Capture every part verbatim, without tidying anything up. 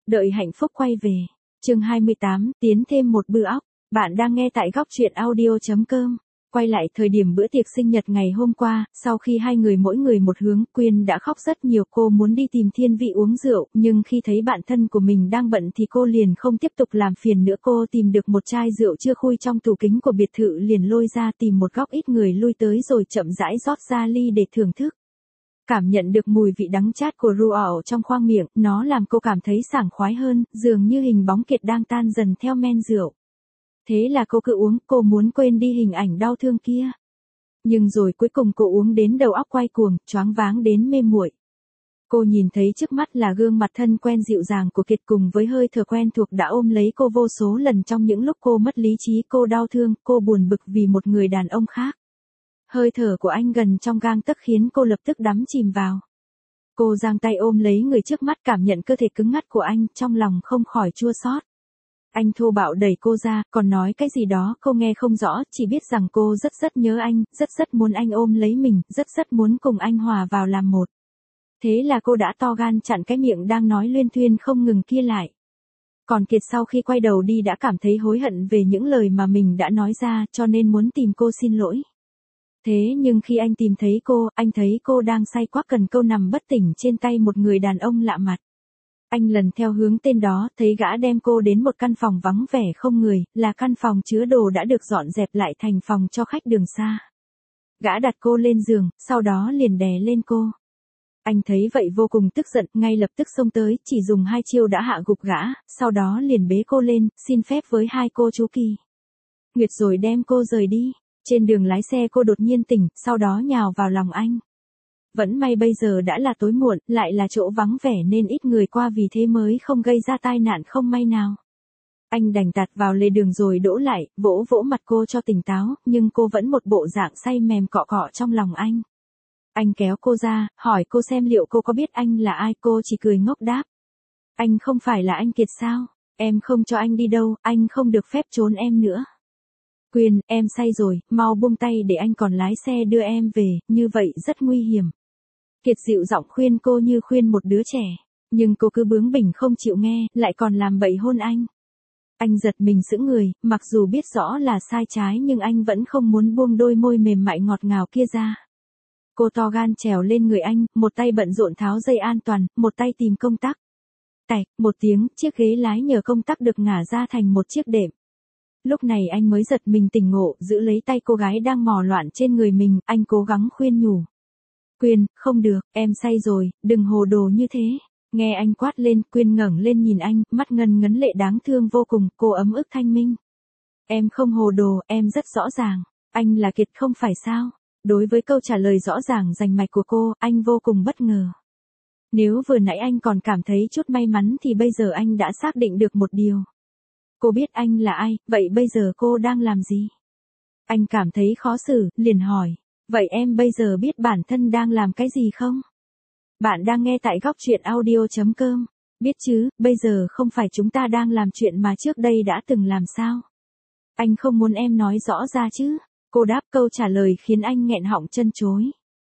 Đợi hạnh phúc quay về. Chương hai mươi tám, tiến thêm một bữa óc. Bạn đang nghe tại góc truyện audio chấm com. Quay lại thời điểm bữa tiệc sinh nhật ngày hôm qua, sau khi hai người mỗi người một hướng, Quyên đã khóc rất nhiều. Cô muốn đi tìm Thiên Vị uống rượu, nhưng khi thấy bạn thân của mình đang bận thì cô liền không tiếp tục làm phiền nữa. Cô tìm được một chai rượu chưa khui trong tủ kính của biệt thự, liền lôi ra tìm một góc ít người lui tới rồi chậm rãi rót ra ly để thưởng thức. Cảm nhận được mùi vị đắng chát của rượu trong khoang miệng, nó làm cô cảm thấy sảng khoái hơn, dường như hình bóng Kiệt đang tan dần theo men rượu. Thế là cô cứ uống, cô muốn quên đi hình ảnh đau thương kia. Nhưng rồi cuối cùng cô uống đến đầu óc quay cuồng, choáng váng đến mê muội. Cô nhìn thấy trước mắt là gương mặt thân quen dịu dàng của Kiệt cùng với hơi thở quen thuộc đã ôm lấy cô vô số lần trong những lúc cô mất lý trí. Cô đau thương, cô buồn bực vì một người đàn ông khác. Hơi thở của anh gần trong gang tấc khiến cô lập tức đắm chìm vào. Cô giang tay ôm lấy người trước mắt, cảm nhận cơ thể cứng ngắt của anh, trong lòng không khỏi chua xót. Anh thô bạo đẩy cô ra, còn nói cái gì đó cô nghe không rõ, chỉ biết rằng cô rất rất nhớ anh, rất rất muốn anh ôm lấy mình, rất rất muốn cùng anh hòa vào làm một. Thế là cô đã to gan chặn cái miệng đang nói luyên thuyên không ngừng kia lại. Còn Kiệt sau khi quay đầu đi đã cảm thấy hối hận về những lời mà mình đã nói ra, cho nên muốn tìm cô xin lỗi. Thế nhưng khi anh tìm thấy cô, anh thấy cô đang say quá cần câu nằm bất tỉnh trên tay một người đàn ông lạ mặt. Anh lần theo hướng tên đó, thấy gã đem cô đến một căn phòng vắng vẻ không người, là căn phòng chứa đồ đã được dọn dẹp lại thành phòng cho khách đường xa. Gã đặt cô lên giường, sau đó liền đè lên cô. Anh thấy vậy vô cùng tức giận, ngay lập tức xông tới, chỉ dùng hai chiêu đã hạ gục gã, sau đó liền bế cô lên, xin phép với hai cô chú Kỳ Nguyệt rồi đem cô rời đi. Trên đường lái xe cô đột nhiên tỉnh, sau đó nhào vào lòng anh. Vẫn may bây giờ đã là tối muộn, lại là chỗ vắng vẻ nên ít người qua, vì thế mới không gây ra tai nạn không may nào. Anh đành tạt vào lề đường rồi đỗ lại, vỗ vỗ mặt cô cho tỉnh táo, nhưng cô vẫn một bộ dạng say mềm cọ cọ trong lòng anh. Anh kéo cô ra, hỏi cô xem liệu cô có biết anh là ai, cô chỉ cười ngốc đáp. Anh không phải là anh Kiệt sao? Em không cho anh đi đâu, anh không được phép trốn em nữa. Quyên, em say rồi, mau buông tay để anh còn lái xe đưa em về, như vậy rất nguy hiểm. Kiệt dịu giọng khuyên cô như khuyên một đứa trẻ, nhưng cô cứ bướng bỉnh không chịu nghe, lại còn làm bậy hôn anh. Anh giật mình sững người, mặc dù biết rõ là sai trái nhưng anh vẫn không muốn buông đôi môi mềm mại ngọt ngào kia ra. Cô to gan trèo lên người anh, một tay bận rộn tháo dây an toàn, một tay tìm công tắc. Tạch, một tiếng, chiếc ghế lái nhờ công tắc được ngả ra thành một chiếc đệm. Lúc này anh mới giật mình tỉnh ngộ, giữ lấy tay cô gái đang mò loạn trên người mình, anh cố gắng khuyên nhủ. Quyên, không được, em say rồi, đừng hồ đồ như thế. Nghe anh quát lên, Quyên ngẩng lên nhìn anh, mắt ngần ngấn lệ đáng thương vô cùng, cô ấm ức thanh minh. Em không hồ đồ, em rất rõ ràng. Anh là Kiệt không phải sao? Đối với câu trả lời rõ ràng rành mạch của cô, anh vô cùng bất ngờ. Nếu vừa nãy anh còn cảm thấy chút may mắn thì bây giờ anh đã xác định được một điều. Cô biết anh là ai, vậy bây giờ cô đang làm gì? Anh cảm thấy khó xử, liền hỏi. Vậy em bây giờ biết bản thân đang làm cái gì không? Bạn đang nghe tại góc truyện audio chấm com. Biết chứ, bây giờ không phải chúng ta đang làm chuyện mà trước đây đã từng làm sao? Anh không muốn em nói rõ ra chứ? Cô đáp, câu trả lời khiến anh nghẹn họng chân chối.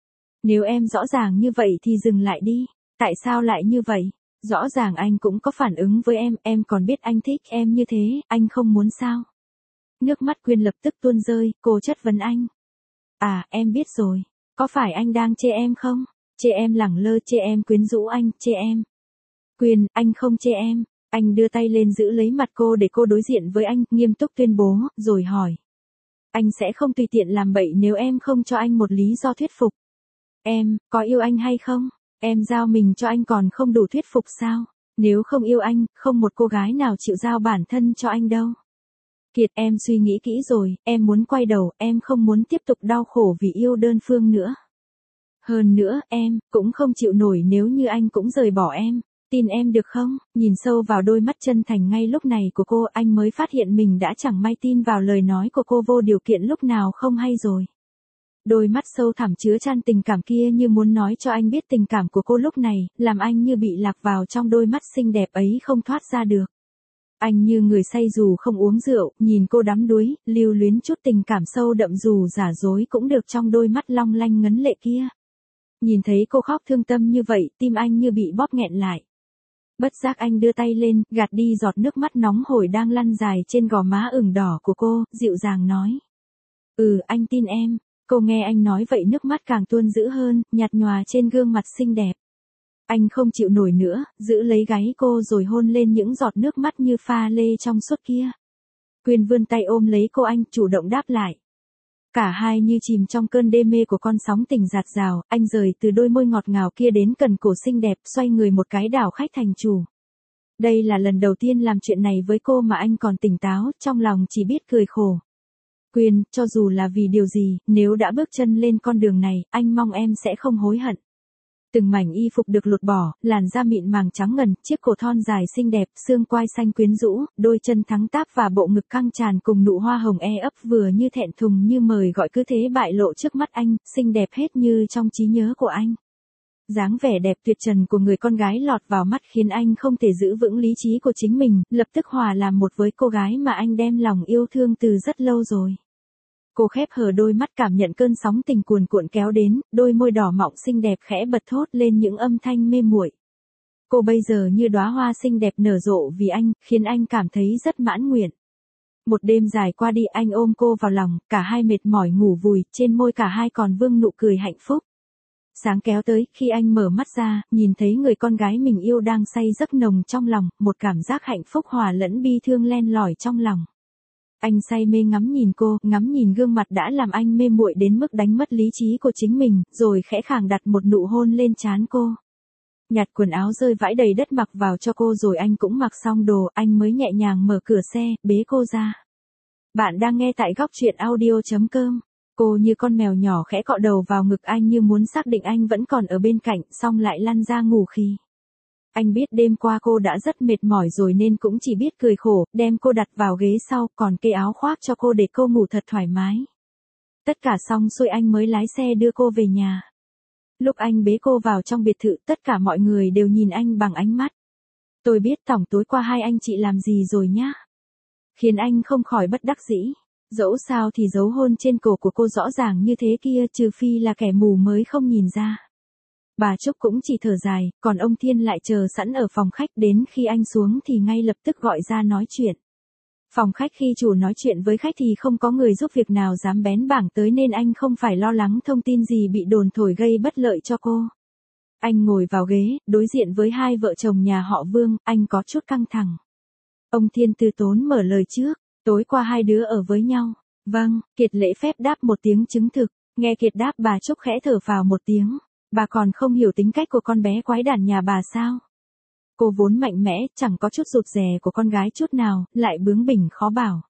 Nếu em rõ ràng như vậy thì dừng lại đi. Tại sao lại như vậy? Rõ ràng anh cũng có phản ứng với em, em còn biết anh thích em như thế, anh không muốn sao? Nước mắt Quyên lập tức tuôn rơi, cô chất vấn anh. À, em biết rồi. Có phải anh đang chê em không? Chê em lẳng lơ, chê em quyến rũ anh, chê em. Quyên, anh không chê em. Anh đưa tay lên giữ lấy mặt cô để cô đối diện với anh, nghiêm túc tuyên bố, rồi hỏi. Anh sẽ không tùy tiện làm bậy nếu em không cho anh một lý do thuyết phục. Em, có yêu anh hay không? Em giao mình cho anh còn không đủ thuyết phục sao? Nếu không yêu anh, không một cô gái nào chịu giao bản thân cho anh đâu. Kiệt, em suy nghĩ kỹ rồi, em muốn quay đầu, em không muốn tiếp tục đau khổ vì yêu đơn phương nữa. Hơn nữa, em cũng không chịu nổi nếu như anh cũng rời bỏ em. Tin em được không? Nhìn sâu vào đôi mắt chân thành ngay lúc này của cô, anh mới phát hiện mình đã chẳng may tin vào lời nói của cô vô điều kiện lúc nào không hay rồi. Đôi mắt sâu thẳm chứa chan tình cảm kia như muốn nói cho anh biết tình cảm của cô lúc này, làm anh như bị lạc vào trong đôi mắt xinh đẹp ấy không thoát ra được. Anh như người say dù không uống rượu, nhìn cô đắm đuối, lưu luyến chút tình cảm sâu đậm dù giả dối cũng được trong đôi mắt long lanh ngấn lệ kia. Nhìn thấy cô khóc thương tâm như vậy, tim anh như bị bóp nghẹn lại. Bất giác anh đưa tay lên, gạt đi giọt nước mắt nóng hổi đang lăn dài trên gò má ửng đỏ của cô, dịu dàng nói. Ừ, anh tin em. Cô nghe anh nói vậy nước mắt càng tuôn dữ hơn, nhạt nhòa trên gương mặt xinh đẹp. Anh không chịu nổi nữa, giữ lấy gáy cô rồi hôn lên những giọt nước mắt như pha lê trong suốt kia. Quyên vươn tay ôm lấy cô, anh chủ động đáp lại. Cả hai như chìm trong cơn đê mê của con sóng tình dạt dào, anh rời từ đôi môi ngọt ngào kia đến cần cổ xinh đẹp, xoay người một cái đảo khách thành chủ. Đây là lần đầu tiên làm chuyện này với cô mà anh còn tỉnh táo, trong lòng chỉ biết cười khổ. Quyên, cho dù là vì điều gì, nếu đã bước chân lên con đường này, anh mong em sẽ không hối hận. Từng mảnh y phục được lột bỏ, làn da mịn màng trắng ngần, chiếc cổ thon dài xinh đẹp, xương quai xanh quyến rũ, đôi chân thắng táp và bộ ngực căng tràn cùng nụ hoa hồng e ấp vừa như thẹn thùng như mời gọi cứ thế bại lộ trước mắt anh, xinh đẹp hết như trong trí nhớ của anh. Dáng vẻ đẹp tuyệt trần của người con gái lọt vào mắt khiến anh không thể giữ vững lý trí của chính mình, lập tức hòa làm một với cô gái mà anh đem lòng yêu thương từ rất lâu rồi. Cô khép hờ đôi mắt cảm nhận cơn sóng tình cuồn cuộn kéo đến, đôi môi đỏ mọng xinh đẹp khẽ bật thốt lên những âm thanh mê muội. Cô bây giờ như đóa hoa xinh đẹp nở rộ vì anh, khiến anh cảm thấy rất mãn nguyện. Một đêm dài qua đi anh ôm cô vào lòng, cả hai mệt mỏi ngủ vùi, trên môi cả hai còn vương nụ cười hạnh phúc. Sáng kéo tới, khi anh mở mắt ra, nhìn thấy người con gái mình yêu đang say giấc nồng trong lòng, một cảm giác hạnh phúc hòa lẫn bi thương len lỏi trong lòng. Anh say mê ngắm nhìn cô, ngắm nhìn gương mặt đã làm anh mê muội đến mức đánh mất lý trí của chính mình, rồi khẽ khàng đặt một nụ hôn lên trán cô. Nhặt quần áo rơi vãi đầy đất mặc vào cho cô rồi anh cũng mặc xong đồ, anh mới nhẹ nhàng mở cửa xe, bế cô ra. Bạn đang nghe tại góc truyện audio chấm com. Cô như con mèo nhỏ khẽ cọ đầu vào ngực anh như muốn xác định anh vẫn còn ở bên cạnh, xong lại lăn ra ngủ khi. Anh biết đêm qua cô đã rất mệt mỏi rồi nên cũng chỉ biết cười khổ, đem cô đặt vào ghế sau, còn kê áo khoác cho cô để cô ngủ thật thoải mái. Tất cả xong xuôi anh mới lái xe đưa cô về nhà. Lúc anh bế cô vào trong biệt thự, tất cả mọi người đều nhìn anh bằng ánh mắt. Tôi biết tổng tối qua hai anh chị làm gì rồi nhá. Khiến anh không khỏi bất đắc dĩ. Dẫu sao thì dấu hôn trên cổ của cô rõ ràng như thế kia, trừ phi là kẻ mù mới không nhìn ra. Bà Trúc cũng chỉ thở dài, còn ông Thiên lại chờ sẵn ở phòng khách, đến khi anh xuống thì ngay lập tức gọi ra nói chuyện. Phòng khách khi chủ nói chuyện với khách thì không có người giúp việc nào dám bén bảng tới nên anh không phải lo lắng thông tin gì bị đồn thổi gây bất lợi cho cô. Anh ngồi vào ghế, đối diện với hai vợ chồng nhà họ Vương, anh có chút căng thẳng. Ông Thiên từ tốn mở lời trước, tối qua hai đứa ở với nhau. Vâng, Kiệt lễ phép đáp một tiếng chứng thực, nghe Kiệt đáp bà Trúc khẽ thở phào một tiếng. Bà còn không hiểu tính cách của con bé quái đản nhà bà sao? Cô vốn mạnh mẽ, chẳng có chút rụt rè của con gái chút nào, lại bướng bỉnh khó bảo.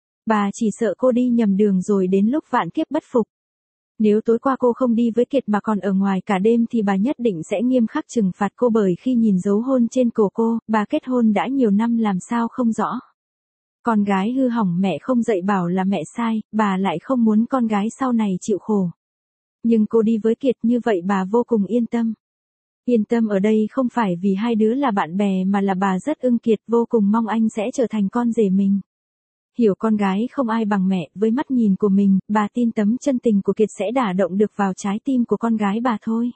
Bà chỉ sợ cô đi nhầm đường rồi đến lúc vạn kiếp bất phục. Nếu tối qua cô không đi với Kiệt mà còn ở ngoài cả đêm thì bà nhất định sẽ nghiêm khắc trừng phạt cô, bởi khi nhìn dấu hôn trên cổ cô, bà kết hôn đã nhiều năm làm sao không rõ. Con gái hư hỏng mẹ không dạy bảo là mẹ sai, bà lại không muốn con gái sau này chịu khổ. Nhưng cô đi với Kiệt như vậy bà vô cùng yên tâm. Yên tâm ở đây không phải vì hai đứa là bạn bè mà là bà rất ưng Kiệt, vô cùng mong anh sẽ trở thành con rể mình. Hiểu con gái không ai bằng mẹ, với mắt nhìn của mình, bà tin tấm chân tình của Kiệt sẽ đả động được vào trái tim của con gái bà thôi.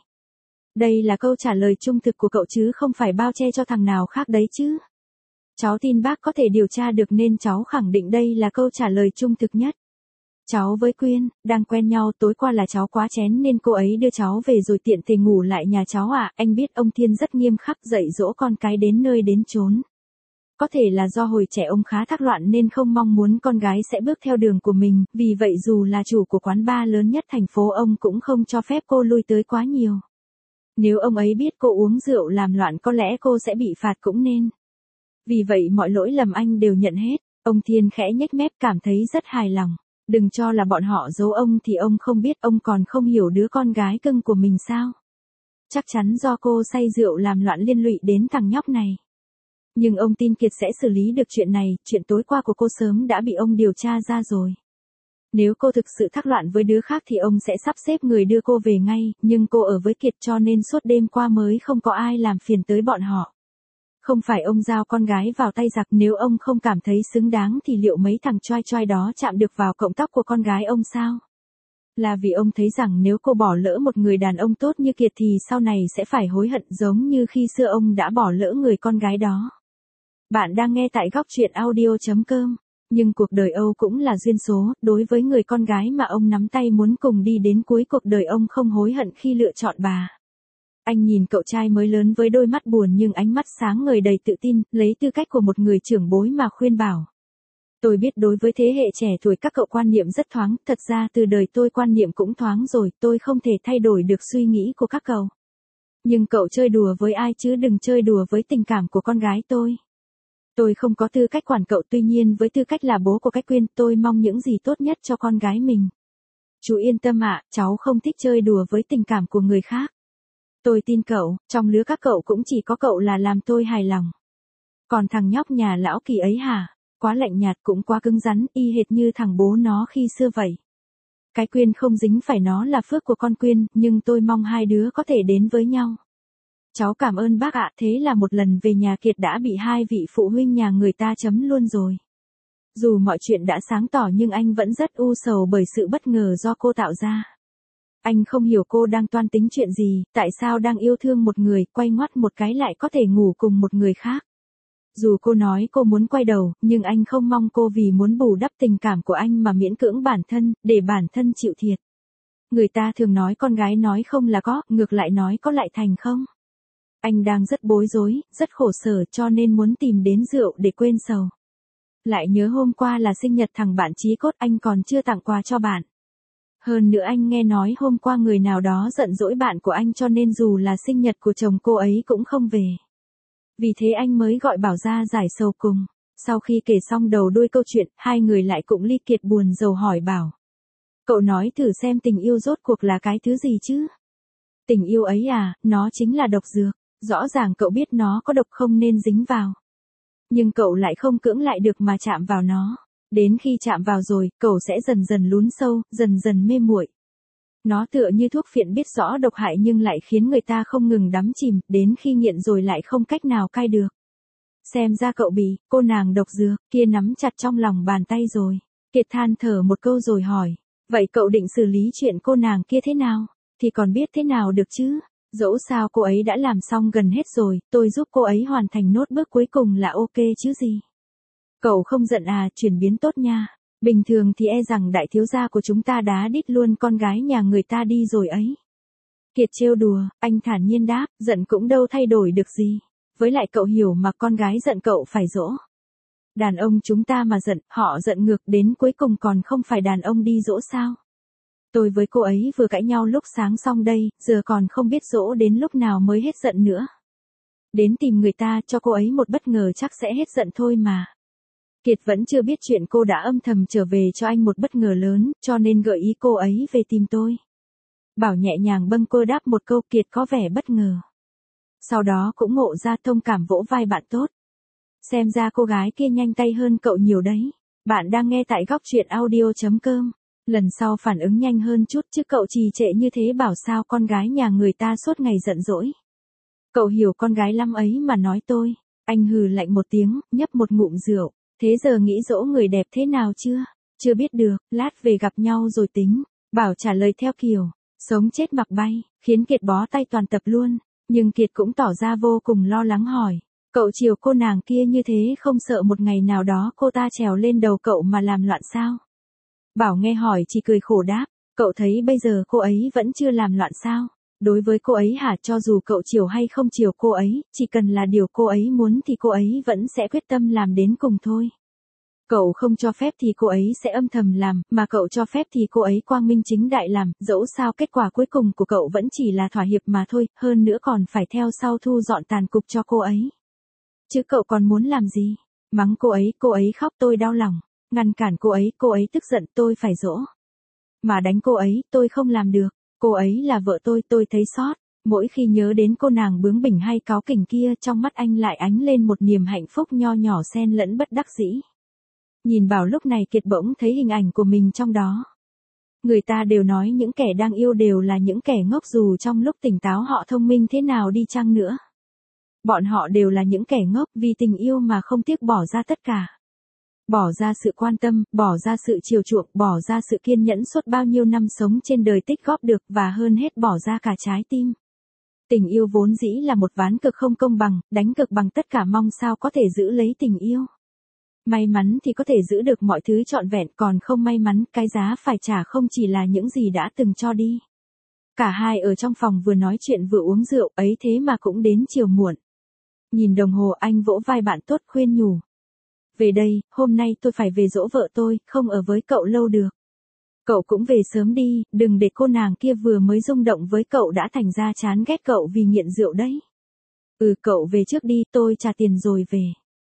Đây là câu trả lời trung thực của cậu chứ không phải bao che cho thằng nào khác đấy chứ. Cháu tin bác có thể điều tra được nên cháu khẳng định đây là câu trả lời trung thực nhất. Cháu với Quyên, đang quen nhau, tối qua là cháu quá chén nên cô ấy đưa cháu về rồi tiện thể ngủ lại nhà cháu à, anh biết ông Thiên rất nghiêm khắc dạy dỗ con cái đến nơi đến chốn. Có thể là do hồi trẻ ông khá thác loạn nên không mong muốn con gái sẽ bước theo đường của mình, vì vậy dù là chủ của quán bar lớn nhất thành phố ông cũng không cho phép cô lui tới quá nhiều. Nếu ông ấy biết cô uống rượu làm loạn có lẽ cô sẽ bị phạt cũng nên. Vì vậy mọi lỗi lầm anh đều nhận hết, ông Thiên khẽ nhếch mép cảm thấy rất hài lòng. Đừng cho là bọn họ giấu ông thì ông không biết, ông còn không hiểu đứa con gái cưng của mình sao. Chắc chắn do cô say rượu làm loạn liên lụy đến thằng nhóc này. Nhưng ông tin Kiệt sẽ xử lý được chuyện này, chuyện tối qua của cô sớm đã bị ông điều tra ra rồi. Nếu cô thực sự thác loạn với đứa khác thì ông sẽ sắp xếp người đưa cô về ngay, nhưng cô ở với Kiệt cho nên suốt đêm qua mới không có ai làm phiền tới bọn họ. Không phải ông giao con gái vào tay giặc, nếu ông không cảm thấy xứng đáng thì liệu mấy thằng choai choai đó chạm được vào cọng tóc của con gái ông sao? Là vì ông thấy rằng nếu cô bỏ lỡ một người đàn ông tốt như Kiệt thì sau này sẽ phải hối hận giống như khi xưa ông đã bỏ lỡ người con gái đó. Bạn đang nghe tại góc truyện audio chấm com. Nhưng cuộc đời Âu cũng là duyên số, đối với người con gái mà ông nắm tay muốn cùng đi đến cuối cuộc đời ông không hối hận khi lựa chọn bà. Anh nhìn cậu trai mới lớn với đôi mắt buồn nhưng ánh mắt sáng ngời đầy tự tin, lấy tư cách của một người trưởng bối mà khuyên bảo. Tôi biết đối với thế hệ trẻ tuổi các cậu quan niệm rất thoáng, thật ra từ đời tôi quan niệm cũng thoáng rồi, tôi không thể thay đổi được suy nghĩ của các cậu. Nhưng cậu chơi đùa với ai chứ đừng chơi đùa với tình cảm của con gái tôi. Tôi không có tư cách quản cậu, tuy nhiên với tư cách là bố của Cách Quyên, tôi mong những gì tốt nhất cho con gái mình. Chú yên tâm ạ, cháu không thích chơi đùa với tình cảm của người khác. Tôi tin cậu, trong lứa các cậu cũng chỉ có cậu là làm tôi hài lòng. Còn thằng nhóc nhà lão Kỳ ấy hả? Quá lạnh nhạt cũng quá cứng rắn, y hệt như thằng bố nó khi xưa vậy. Cái Quyên không dính phải nó là phước của con Quyên, nhưng tôi mong hai đứa có thể đến với nhau. Cháu cảm ơn bác ạ, thế là một lần về nhà Kiệt đã bị hai vị phụ huynh nhà người ta chấm luôn rồi. Dù mọi chuyện đã sáng tỏ nhưng anh vẫn rất u sầu bởi sự bất ngờ do cô tạo ra. Anh không hiểu cô đang toan tính chuyện gì, tại sao đang yêu thương một người, quay ngoắt một cái lại có thể ngủ cùng một người khác. Dù cô nói cô muốn quay đầu, nhưng anh không mong cô vì muốn bù đắp tình cảm của anh mà miễn cưỡng bản thân, để bản thân chịu thiệt. Người ta thường nói con gái nói không là có, ngược lại nói có lại thành không. Anh đang rất bối rối, rất khổ sở cho nên muốn tìm đến rượu để quên sầu. Lại nhớ hôm qua là sinh nhật thằng bạn chí cốt, anh còn chưa tặng quà cho bạn. Hơn nữa anh nghe nói hôm qua người nào đó giận dỗi bạn của anh cho nên dù là sinh nhật của chồng cô ấy cũng không về. Vì thế anh mới gọi Bảo ra giải sầu cùng. Sau khi kể xong đầu đuôi câu chuyện, hai người lại cũng ly kiệt buồn rầu hỏi Bảo. Cậu nói thử xem tình yêu rốt cuộc là cái thứ gì chứ? Tình yêu ấy à, nó chính là độc dược. Rõ ràng cậu biết nó có độc không nên dính vào. Nhưng cậu lại không cưỡng lại được mà chạm vào nó. Đến khi chạm vào rồi, cậu sẽ dần dần lún sâu, dần dần mê muội. Nó tựa như thuốc phiện biết rõ độc hại nhưng lại khiến người ta không ngừng đắm chìm, đến khi nghiện rồi lại không cách nào cai được. Xem ra cậu bị, cô nàng độc dược, kia nắm chặt trong lòng bàn tay rồi. Kiệt than thở một câu rồi hỏi, vậy cậu định xử lý chuyện cô nàng kia thế nào? Thì còn biết thế nào được chứ? Dẫu sao cô ấy đã làm xong gần hết rồi, tôi giúp cô ấy hoàn thành nốt bước cuối cùng là ok chứ gì. Cậu không giận à, chuyển biến tốt nha. Bình thường thì e rằng đại thiếu gia của chúng ta đá đít luôn con gái nhà người ta đi rồi ấy. Kiệt trêu đùa, anh thản nhiên đáp, giận cũng đâu thay đổi được gì. Với lại cậu hiểu mà con gái giận cậu phải dỗ. Đàn ông chúng ta mà giận, họ giận ngược đến cuối cùng còn không phải đàn ông đi dỗ sao. Tôi với cô ấy vừa cãi nhau lúc sáng xong đây, giờ còn không biết dỗ đến lúc nào mới hết giận nữa. Đến tìm người ta cho cô ấy một bất ngờ chắc sẽ hết giận thôi mà. Kiệt vẫn chưa biết chuyện cô đã âm thầm trở về cho anh một bất ngờ lớn, cho nên gợi ý cô ấy về tìm tôi. Bảo nhẹ nhàng bâng quơ đáp một câu, Kiệt có vẻ bất ngờ. Sau đó cũng ngộ ra thông cảm vỗ vai bạn tốt. Xem ra cô gái kia nhanh tay hơn cậu nhiều đấy. Bạn đang nghe tại góc truyện audio chấm com. Lần sau phản ứng nhanh hơn chút chứ cậu trì trệ như thế bảo sao con gái nhà người ta suốt ngày giận dỗi. Cậu hiểu con gái lắm ấy mà nói tôi. Anh hừ lạnh một tiếng, nhấp một ngụm rượu. Thế giờ nghĩ dỗ người đẹp thế nào chưa? Chưa biết được, lát về gặp nhau rồi tính. Bảo trả lời theo kiểu, sống chết mặc bay, khiến Kiệt bó tay toàn tập luôn. Nhưng Kiệt cũng tỏ ra vô cùng lo lắng hỏi. Cậu chiều cô nàng kia như thế không sợ một ngày nào đó cô ta trèo lên đầu cậu mà làm loạn sao? Bảo nghe hỏi chỉ cười khổ đáp. Cậu thấy bây giờ cô ấy vẫn chưa làm loạn sao? Đối với cô ấy hả, cho dù cậu chiều hay không chiều cô ấy, chỉ cần là điều cô ấy muốn thì cô ấy vẫn sẽ quyết tâm làm đến cùng thôi. Cậu không cho phép thì cô ấy sẽ âm thầm làm, mà cậu cho phép thì cô ấy quang minh chính đại làm, dẫu sao kết quả cuối cùng của cậu vẫn chỉ là thỏa hiệp mà thôi, hơn nữa còn phải theo sau thu dọn tàn cục cho cô ấy. Chứ cậu còn muốn làm gì? Mắng cô ấy, cô ấy khóc tôi đau lòng. Ngăn cản cô ấy, cô ấy tức giận tôi phải dỗ. Mà đánh cô ấy, tôi không làm được. Cô ấy là vợ tôi, tôi thấy xót. Mỗi khi nhớ đến cô nàng bướng bỉnh hay cáu kỉnh kia, trong mắt anh lại ánh lên một niềm hạnh phúc nho nhỏ xen lẫn bất đắc dĩ. Nhìn Bảo lúc này Kiệt bỗng thấy hình ảnh của mình trong đó. Người ta đều nói những kẻ đang yêu đều là những kẻ ngốc dù trong lúc tỉnh táo họ thông minh thế nào đi chăng nữa. Bọn họ đều là những kẻ ngốc vì tình yêu mà không tiếc bỏ ra tất cả. bỏ ra sự quan tâm, bỏ ra sự chiều chuộng, bỏ ra sự kiên nhẫn suốt bao nhiêu năm sống trên đời tích góp được và hơn hết bỏ ra cả trái tim. Tình yêu vốn dĩ là một ván cược không công bằng, đánh cược bằng tất cả mong sao có thể giữ lấy tình yêu. May mắn thì có thể giữ được mọi thứ trọn vẹn, còn không may mắn, cái giá phải trả không chỉ là những gì đã từng cho đi. Cả hai ở trong phòng vừa nói chuyện vừa uống rượu, ấy thế mà cũng đến chiều muộn. Nhìn đồng hồ, anh vỗ vai bạn tốt khuyên nhủ. Về đây, hôm nay tôi phải về dỗ vợ tôi, không ở với cậu lâu được. Cậu cũng về sớm đi, đừng để cô nàng kia vừa mới rung động với cậu đã thành ra chán ghét cậu vì nghiện rượu đấy. Ừ, cậu về trước đi, tôi trả tiền rồi về.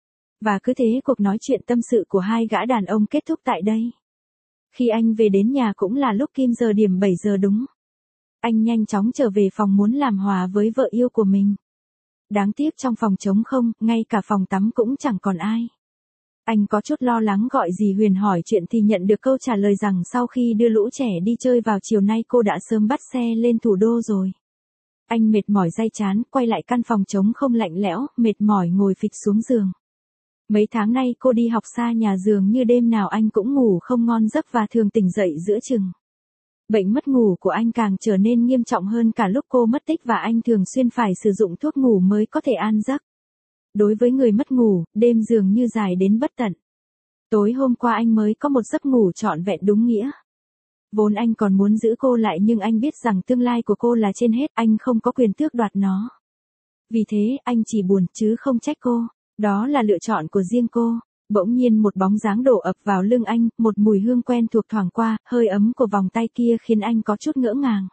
Và cứ thế cuộc nói chuyện tâm sự của hai gã đàn ông kết thúc tại đây. Khi anh về đến nhà cũng là lúc kim giờ điểm bảy giờ đúng. Anh nhanh chóng trở về phòng muốn làm hòa với vợ yêu của mình. Đáng tiếc trong phòng trống không, ngay cả phòng tắm cũng chẳng còn ai. Anh có chút lo lắng gọi dì Huyền hỏi chuyện thì nhận được câu trả lời rằng sau khi đưa lũ trẻ đi chơi vào chiều nay cô đã sớm bắt xe lên thủ đô rồi. Anh mệt mỏi day chán, quay lại căn phòng trống không lạnh lẽo, mệt mỏi ngồi phịch xuống giường. Mấy tháng nay cô đi học xa nhà, dường như đêm nào anh cũng ngủ không ngon giấc và thường tỉnh dậy giữa chừng. Bệnh mất ngủ của anh càng trở nên nghiêm trọng hơn cả lúc cô mất tích và anh thường xuyên phải sử dụng thuốc ngủ mới có thể an giấc. Đối với người mất ngủ, đêm dường như dài đến bất tận. Tối hôm qua anh mới có một giấc ngủ trọn vẹn đúng nghĩa. Vốn anh còn muốn giữ cô lại nhưng anh biết rằng tương lai của cô là trên hết, anh không có quyền tước đoạt nó. Vì thế, anh chỉ buồn chứ không trách cô. Đó là lựa chọn của riêng cô. Bỗng nhiên một bóng dáng đổ ập vào lưng anh, một mùi hương quen thuộc thoảng qua, hơi ấm của vòng tay kia khiến anh có chút ngỡ ngàng.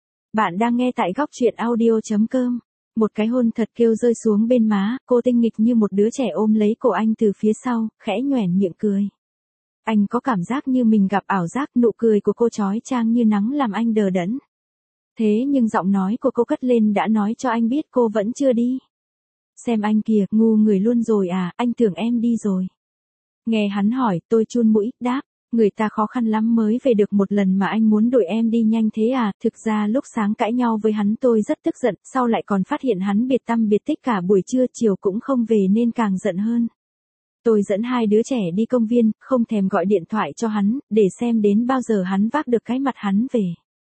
Bạn đang nghe tại góc truyện audio chấm com. Một cái hôn thật kêu rơi xuống bên má, cô tinh nghịch như một đứa trẻ ôm lấy cổ anh từ phía sau, khẽ nhoẻn miệng cười. Anh có cảm giác như mình gặp ảo giác, nụ cười của cô chói chang như nắng làm anh đờ đẫn. Thế nhưng giọng nói của cô cất lên đã nói cho anh biết cô vẫn chưa đi. Xem anh kìa, ngu người luôn rồi à, anh tưởng em đi rồi. Nghe hắn hỏi, tôi chun mũi, đáp, người ta khó khăn lắm mới về được một lần mà anh muốn đuổi em đi nhanh thế à. Thực ra lúc sáng cãi nhau với hắn tôi rất tức giận, sau lại còn phát hiện hắn biệt tăm biệt tích cả buổi trưa chiều cũng không về nên càng giận hơn. Tôi dẫn hai đứa trẻ đi công viên, không thèm gọi điện thoại cho hắn, để xem đến bao giờ hắn vác được cái mặt hắn về.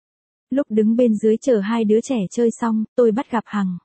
Lúc đứng bên dưới chờ hai đứa trẻ chơi xong, tôi bắt gặp Hằng.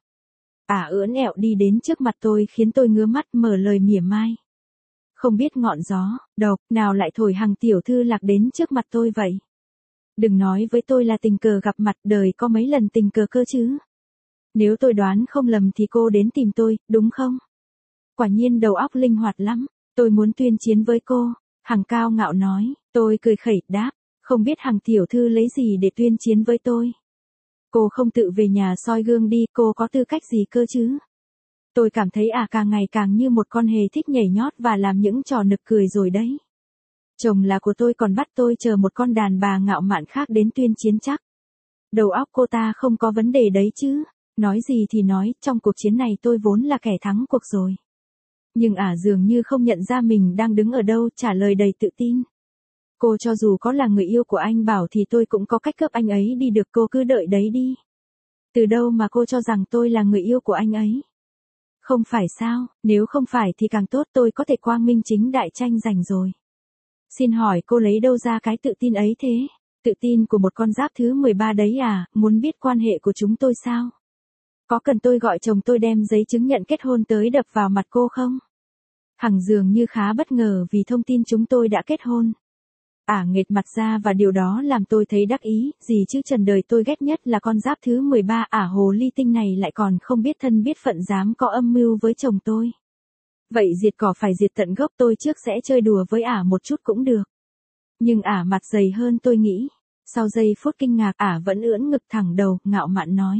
Ả ưỡn ẹo đi đến trước mặt tôi khiến tôi ngứa mắt mở lời mỉa mai. Không biết ngọn gió, độc, nào lại thổi Hằng tiểu thư lạc đến trước mặt tôi vậy. Đừng nói với tôi là tình cờ gặp mặt, đời có mấy lần tình cờ cơ chứ. Nếu tôi đoán không lầm thì cô đến tìm tôi, đúng không? Quả nhiên đầu óc linh hoạt lắm, tôi muốn tuyên chiến với cô. Hằng cao ngạo nói, tôi cười khẩy đáp, không biết Hằng tiểu thư lấy gì để tuyên chiến với tôi. Cô không tự về nhà soi gương đi, cô có tư cách gì cơ chứ? Tôi cảm thấy à càng ngày càng như một con hề thích nhảy nhót và làm những trò nực cười rồi đấy. Chồng là của tôi còn bắt tôi chờ một con đàn bà ngạo mạn khác đến tuyên chiến chắc. Đầu óc cô ta không có vấn đề đấy chứ. Nói gì thì nói, trong cuộc chiến này tôi vốn là kẻ thắng cuộc rồi. Nhưng ả à, dường như không nhận ra mình đang đứng ở đâu, trả lời đầy tự tin. Cô cho dù có là người yêu của anh Bảo thì tôi cũng có cách cướp anh ấy đi được, cô cứ đợi đấy đi. Từ đâu mà cô cho rằng tôi là người yêu của anh ấy? Không phải sao, nếu không phải thì càng tốt, tôi có thể quang minh chính đại tranh giành rồi. Xin hỏi cô lấy đâu ra cái tự tin ấy thế? Tự tin của một con giáp thứ mười ba đấy à, muốn biết quan hệ của chúng tôi sao? Có cần tôi gọi chồng tôi đem giấy chứng nhận kết hôn tới đập vào mặt cô không? Hằng dường như khá bất ngờ vì thông tin chúng tôi đã kết hôn. Ả à, nghệt mặt ra và điều đó làm tôi thấy đắc ý, gì chứ trần đời tôi ghét nhất là con giáp thứ mười ba, ả à, hồ ly tinh này lại còn không biết thân biết phận dám có âm mưu với chồng tôi. Vậy diệt cỏ phải diệt tận gốc, tôi trước sẽ chơi đùa với ả à một chút cũng được. Nhưng ả à mặt dày hơn tôi nghĩ. Sau giây phút kinh ngạc, ả à vẫn ưỡn ngực thẳng đầu, ngạo mạn nói.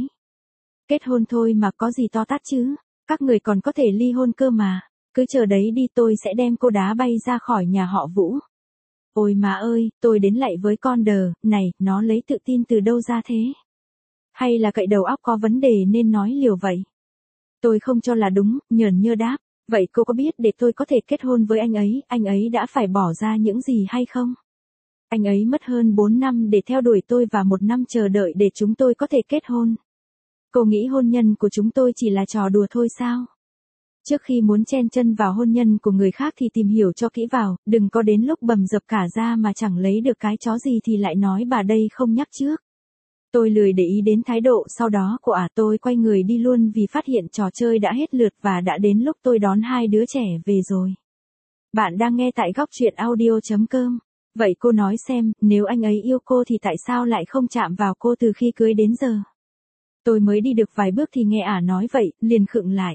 Kết hôn thôi mà có gì to tát chứ, các người còn có thể ly hôn cơ mà, cứ chờ đấy đi, tôi sẽ đem cô đá bay ra khỏi nhà họ Vũ. Ôi má ơi, tôi đến lạy với con đờ, này, nó lấy tự tin từ đâu ra thế? Hay là cậy đầu óc có vấn đề nên nói liều vậy? Tôi không cho là đúng, nhờn nhơ đáp, vậy cô có biết để tôi có thể kết hôn với anh ấy, anh ấy đã phải bỏ ra những gì hay không? Anh ấy mất hơn bốn năm để theo đuổi tôi và một năm chờ đợi để chúng tôi có thể kết hôn. Cô nghĩ hôn nhân của chúng tôi chỉ là trò đùa thôi sao? Trước khi muốn chen chân vào hôn nhân của người khác thì tìm hiểu cho kỹ vào, đừng có đến lúc bầm dập cả ra mà chẳng lấy được cái chó gì thì lại nói bà đây không nhắc trước. Tôi lười để ý đến thái độ sau đó của ả, tôi quay người đi luôn vì phát hiện trò chơi đã hết lượt và đã đến lúc tôi đón hai đứa trẻ về rồi. Bạn đang nghe tại góc truyện audio chấm com. Vậy cô nói xem, nếu anh ấy yêu cô thì tại sao lại không chạm vào cô từ khi cưới đến giờ? Tôi mới đi được vài bước thì nghe ả nói vậy, liền khựng lại.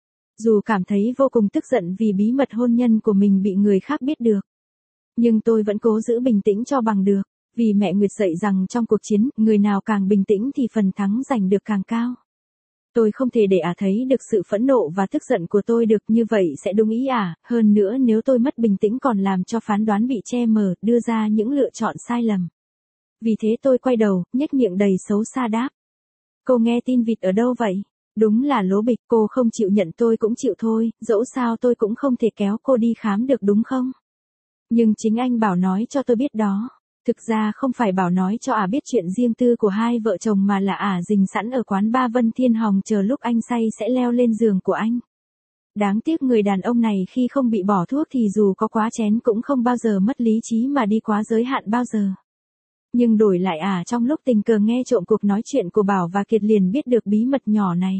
Dù cảm thấy vô cùng tức giận vì bí mật hôn nhân của mình bị người khác biết được. Nhưng tôi vẫn cố giữ bình tĩnh cho bằng được, vì mẹ Nguyệt dạy rằng trong cuộc chiến, người nào càng bình tĩnh thì phần thắng giành được càng cao. Tôi không thể để ả thấy được sự phẫn nộ và tức giận của tôi được, như vậy sẽ đúng ý ả, hơn nữa nếu tôi mất bình tĩnh còn làm cho phán đoán bị che mờ, đưa ra những lựa chọn sai lầm. Vì thế tôi quay đầu, nhếch miệng đầy xấu xa đáp. Cô nghe tin vịt ở đâu vậy? Đúng là lố bịch, cô không chịu nhận tôi cũng chịu thôi, dẫu sao tôi cũng không thể kéo cô đi khám được đúng không? Nhưng chính anh bảo nói cho tôi biết đó. Thực ra không phải bảo nói cho ả biết chuyện riêng tư của hai vợ chồng mà là ả rình sẵn ở quán ba Vân Thiên Hồng chờ lúc anh say sẽ leo lên giường của anh. Đáng tiếc người đàn ông này khi không bị bỏ thuốc thì dù có quá chén cũng không bao giờ mất lý trí mà đi quá giới hạn bao giờ. Nhưng đổi lại ả trong lúc tình cờ nghe trộm cuộc nói chuyện của Bảo và Kiệt liền biết được bí mật nhỏ này.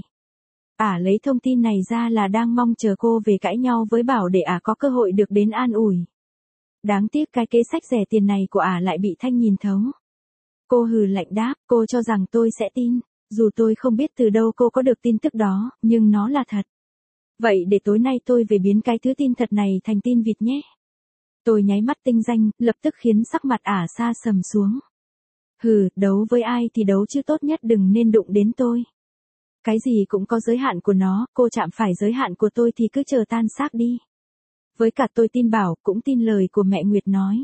Ả lấy thông tin này ra là đang mong chờ cô về cãi nhau với Bảo để ả có cơ hội được đến an ủi. Đáng tiếc cái kế sách rẻ tiền này của ả lại bị Thanh nhìn thấu. Cô hừ lạnh đáp, cô cho rằng tôi sẽ tin, dù tôi không biết từ đâu cô có được tin tức đó, nhưng nó là thật. Vậy để tối nay tôi về biến cái thứ tin thật này thành tin vịt nhé. Tôi nháy mắt tinh danh, lập tức khiến sắc mặt ả sa sầm xuống. Hừ, đấu với ai thì đấu chứ tốt nhất đừng nên đụng đến tôi. Cái gì cũng có giới hạn của nó, cô chạm phải giới hạn của tôi thì cứ chờ tan xác đi. Với cả tôi tin Bảo, cũng tin lời của mẹ Nguyệt nói.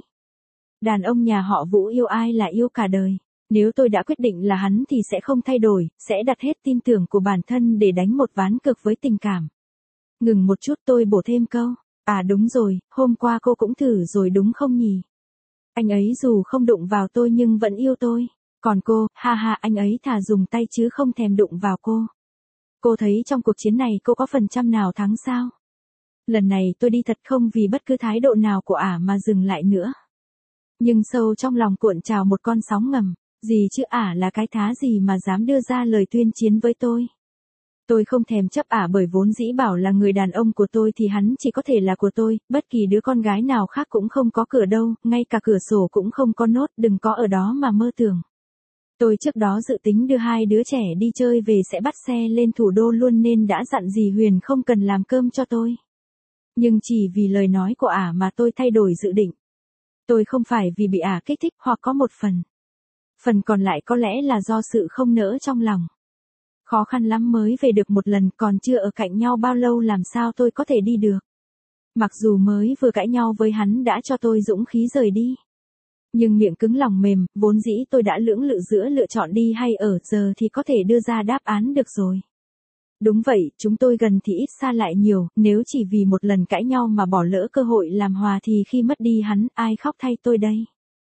Đàn ông nhà họ Vũ yêu ai là yêu cả đời. Nếu tôi đã quyết định là hắn thì sẽ không thay đổi, sẽ đặt hết tin tưởng của bản thân để đánh một ván cược với tình cảm. Ngừng một chút tôi bổ thêm câu. À đúng rồi, hôm qua cô cũng thử rồi đúng không nhỉ? Anh ấy dù không đụng vào tôi nhưng vẫn yêu tôi. Còn cô, ha ha, anh ấy thà dùng tay chứ không thèm đụng vào cô. Cô thấy trong cuộc chiến này cô có phần trăm nào thắng sao? Lần này tôi đi thật không vì bất cứ thái độ nào của ả mà dừng lại nữa. Nhưng sâu trong lòng cuộn trào một con sóng ngầm, gì chứ ả là cái thá gì mà dám đưa ra lời tuyên chiến với tôi. Tôi không thèm chấp ả bởi vốn dĩ Bảo là người đàn ông của tôi thì hắn chỉ có thể là của tôi, bất kỳ đứa con gái nào khác cũng không có cửa đâu, ngay cả cửa sổ cũng không có nốt, đừng có ở đó mà mơ tưởng. Tôi trước đó dự tính đưa hai đứa trẻ đi chơi về sẽ bắt xe lên thủ đô luôn nên đã dặn dì Huyền không cần làm cơm cho tôi. Nhưng chỉ vì lời nói của ả mà tôi thay đổi dự định. Tôi không phải vì bị ả kích thích hoặc có một phần. Phần còn lại có lẽ là do sự không nỡ trong lòng. Khó khăn lắm mới về được một lần, còn chưa ở cạnh nhau bao lâu làm sao tôi có thể đi được. Mặc dù mới vừa cãi nhau với hắn đã cho tôi dũng khí rời đi. Nhưng miệng cứng lòng mềm, vốn dĩ tôi đã lưỡng lự giữa lựa chọn đi hay ở, giờ thì có thể đưa ra đáp án được rồi. Đúng vậy, chúng tôi gần thì ít xa lại nhiều, nếu chỉ vì một lần cãi nhau mà bỏ lỡ cơ hội làm hòa thì khi mất đi hắn, ai khóc thay tôi đây?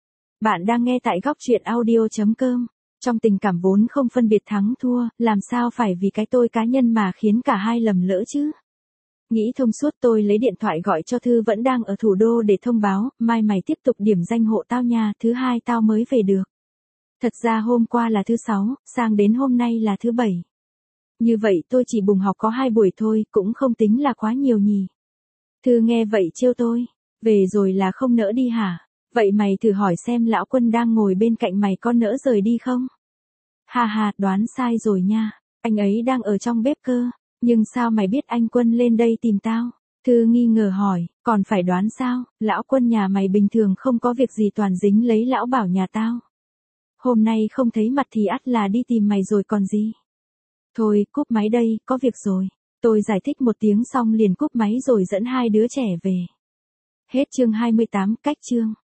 Bạn đang nghe tại góc truyện audio chấm com. Trong tình cảm vốn không phân biệt thắng thua, làm sao phải vì cái tôi cá nhân mà khiến cả hai lầm lỡ chứ? Nghĩ thông suốt tôi lấy điện thoại gọi cho Thư vẫn đang ở thủ đô để thông báo, mai mày tiếp tục điểm danh hộ tao nha, thứ hai tao mới về được. Thật ra hôm qua là thứ sáu, sang đến hôm nay là thứ bảy. Như vậy tôi chỉ bùng học có hai buổi thôi, cũng không tính là quá nhiều nhỉ. Thư nghe vậy trêu tôi, về rồi là không nỡ đi hả? Vậy mày thử hỏi xem lão Quân đang ngồi bên cạnh mày có nỡ rời đi không? Ha ha, đoán sai rồi nha, anh ấy đang ở trong bếp cơ, nhưng sao mày biết anh Quân lên đây tìm tao? Thư nghi ngờ hỏi, còn phải đoán sao, lão Quân nhà mày bình thường không có việc gì toàn dính lấy lão Bảo nhà tao. Hôm nay không thấy mặt thì ắt là đi tìm mày rồi còn gì. Thôi, cúp máy đây, có việc rồi. Tôi giải thích một tiếng xong liền cúp máy rồi dẫn hai đứa trẻ về. Hết chương hai mươi tám, cách chương.